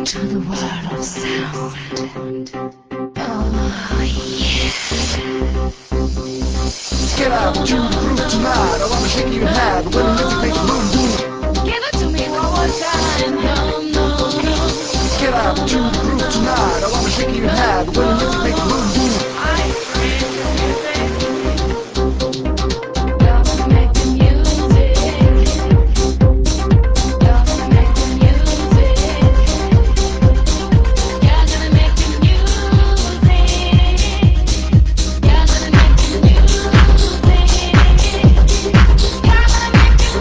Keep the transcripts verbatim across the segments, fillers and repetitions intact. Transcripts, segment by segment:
to the world of sound. Oh, yeah. Get up to the groove tonight. I wanna shake your head when the music makes boom boom. Give it to me one more time. No, no, no. Get up to the groove tonight. I wanna shake your head when the music makes boom boom. I create the music. You're gonna make the music. You're gonna make the music. You're gonna make the music. You're gonna make the music. You're gonna make the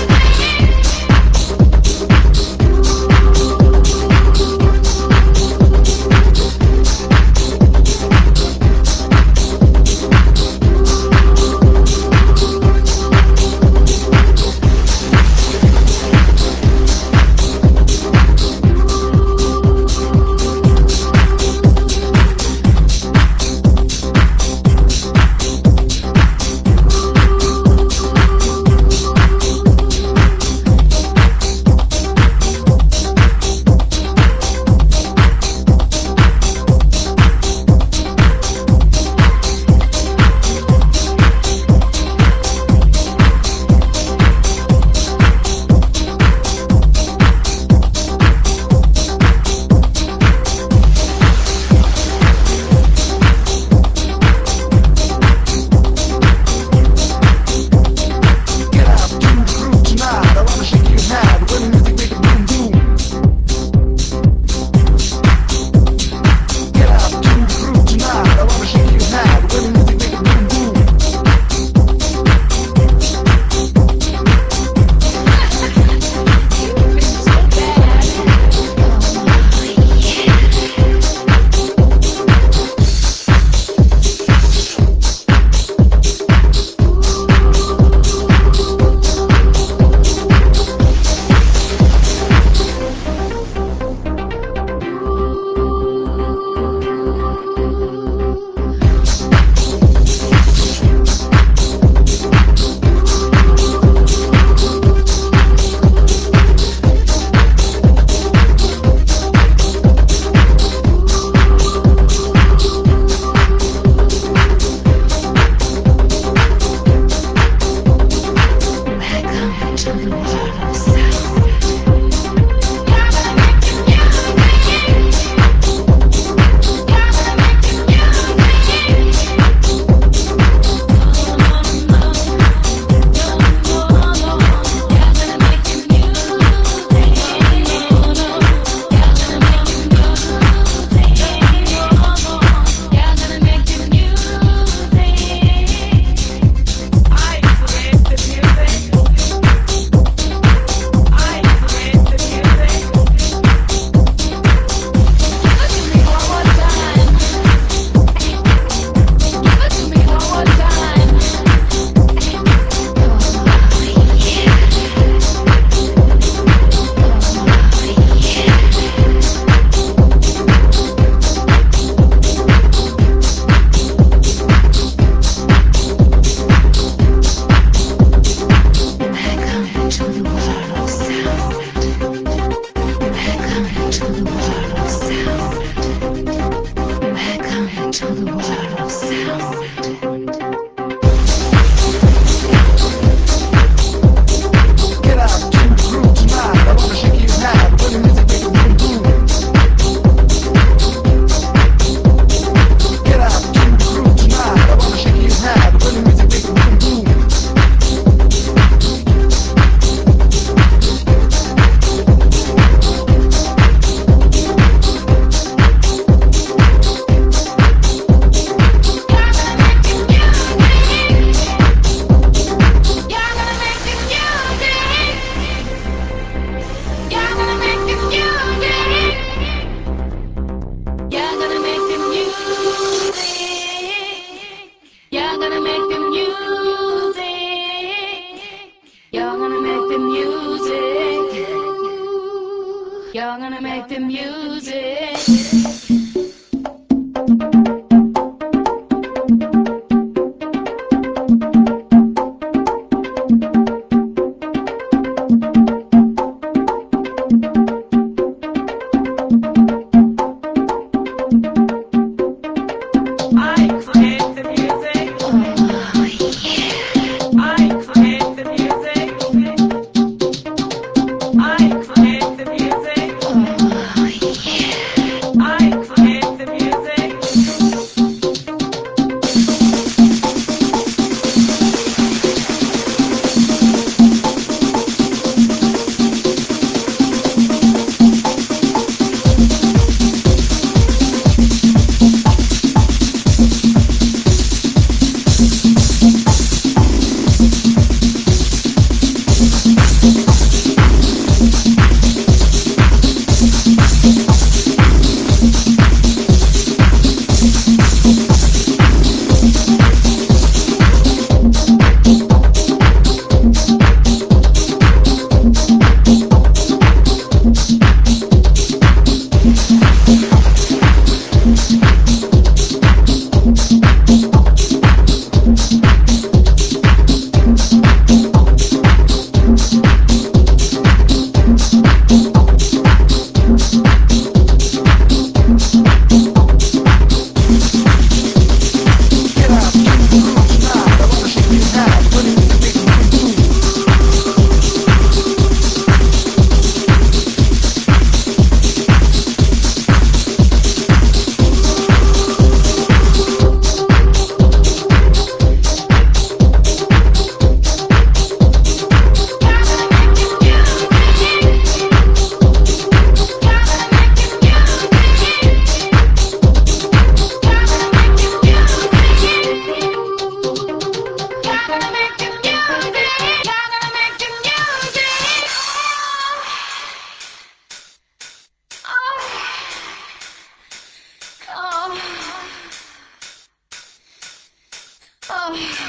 You're gonna make the music. Oh.